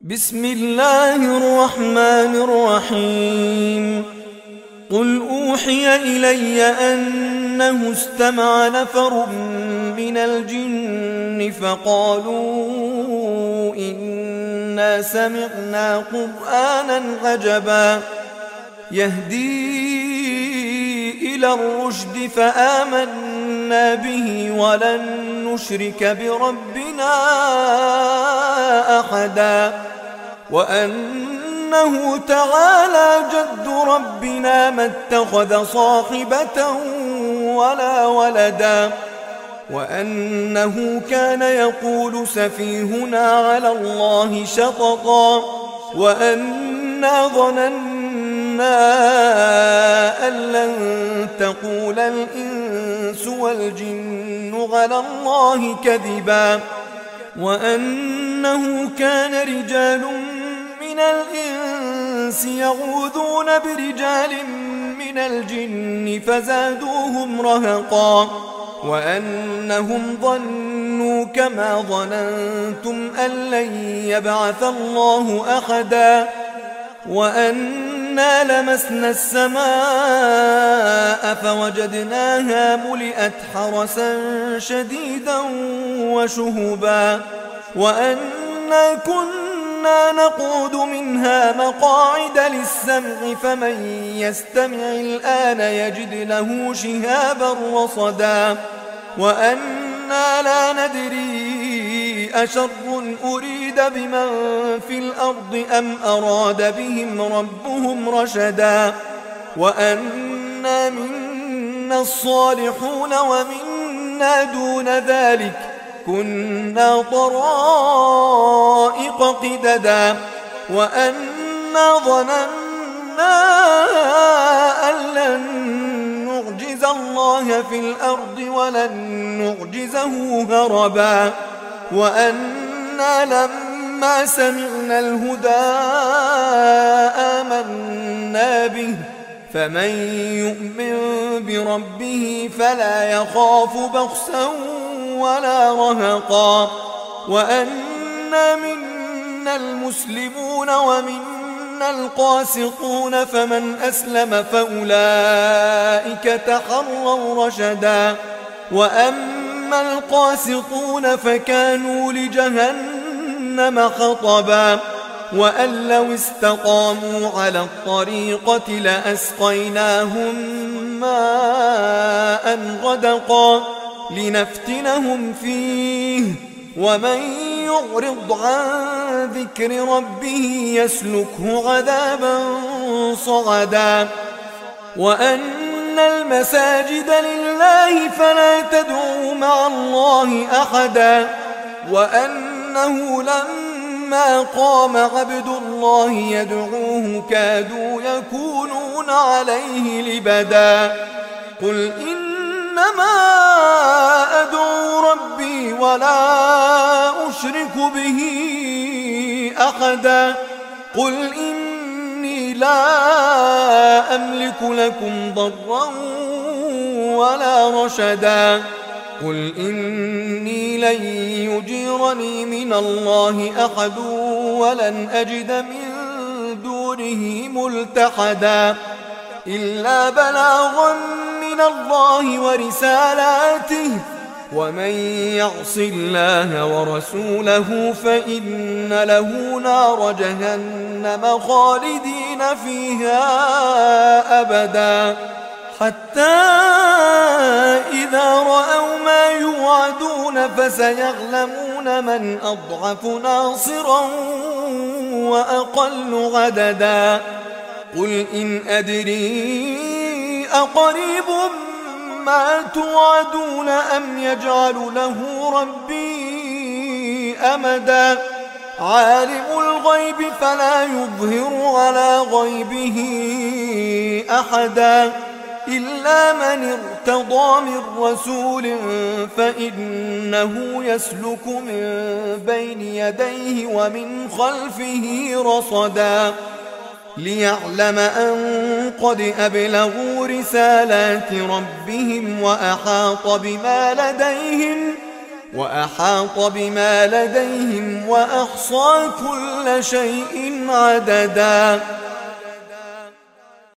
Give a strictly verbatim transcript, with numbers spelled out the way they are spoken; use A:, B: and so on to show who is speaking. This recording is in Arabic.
A: بسم الله الرحمن الرحيم. قل أوحي إلي أنه استمع نفر من الجن فقالوا إنا سمعنا قرآنا عجبا يهدي إلى الرشد فآمنا به ولن نشرك بربنا أحدا وأنه تعالى جد ربنا ما اتخذ صاحبة ولا ولدا وأنه كان يقول سفيهنا على الله شططا وأنا ظننا أن لن تقول الإنس والجن على الله كذبا وأنه كان رجال من الإنس يعوذون برجال من الجن فزادوهم رهقا وأنهم ظنوا كما ظننتم أن لن يبعث الله أحدا وأنا لمسنا السماء فوجدناها ملئت حرسا شديدا وشهبا وأنا كنا نقعد منها مقاعد للسمع فمن يستمع الآن يجد له شهابا رصدا وأنا لا ندري أشر أريد بمن في الأرض أم أراد بهم ربهم رشدا وأنا منا الصالحون ومنا دون ذلك كنا طرائق قددا وأنا ظننا أن لن نعجز الله في الأرض ولن نعجزه هربا وأنا لما سمعنا الهدى آمنا به فمن يؤمن بربه فلا يخاف بخسا ولا رهقا وأنا منا المسلمون ومنا القاسطون فمن أسلم فأولئك تحروا رشدا وأما القاسطون فكانوا لجهنم خطبا وأن لو استقاموا على الطريقة لأسقيناهم ماء غدقا لنفتنهم فيه ومن يعرض عن ذكر ربه يسلكه عذابا صعدا وأن المساجد لله فلا تدعوا مع الله أحدا وأنه لما قام عبد الله يدعوه كادوا يكونون عليه لبدا قل إنما أدعو ربي ولا أشرك به أحدا قل إني لا أملك لكم ضرا ولا رشدا قل إني لن يجيرني من الله أحد ولن أجد من دونه ملتحدا إلا بلاغا من الله ورسالاته ومن يعص الله ورسوله فإن له نار جهنم خالدين فيها أبدا حتى إذا رأوا ما يوعدون فسيعلمون من أضعف ناصرا وأقل عددا قل إن أدري أقريب ما توعدون أم يجعل له ربي أمدا عالم الغيب فلا يظهر على غيبه أحدا إلا من ارتضى من رسول فإنه يسلك من بين يديه ومن خلفه رصدا ليعلم أن قد أبلغوا رسالات ربهم وأحاط بما لديهم وأحاط بما لديهم وأحصى كل شيء عددا